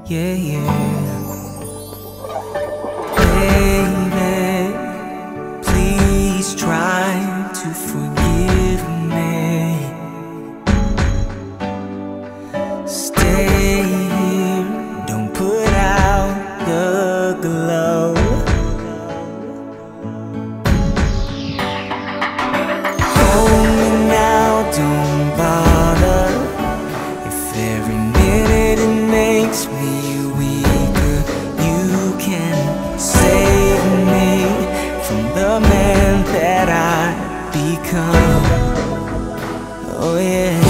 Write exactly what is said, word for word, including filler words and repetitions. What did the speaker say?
yeah, yeah. Baby, please try to forgive me. Stay here, don't put out the glow. Hold me now, don't bother. If every minute it makes me weaker, you can save me from the man that I become. Oh yeah.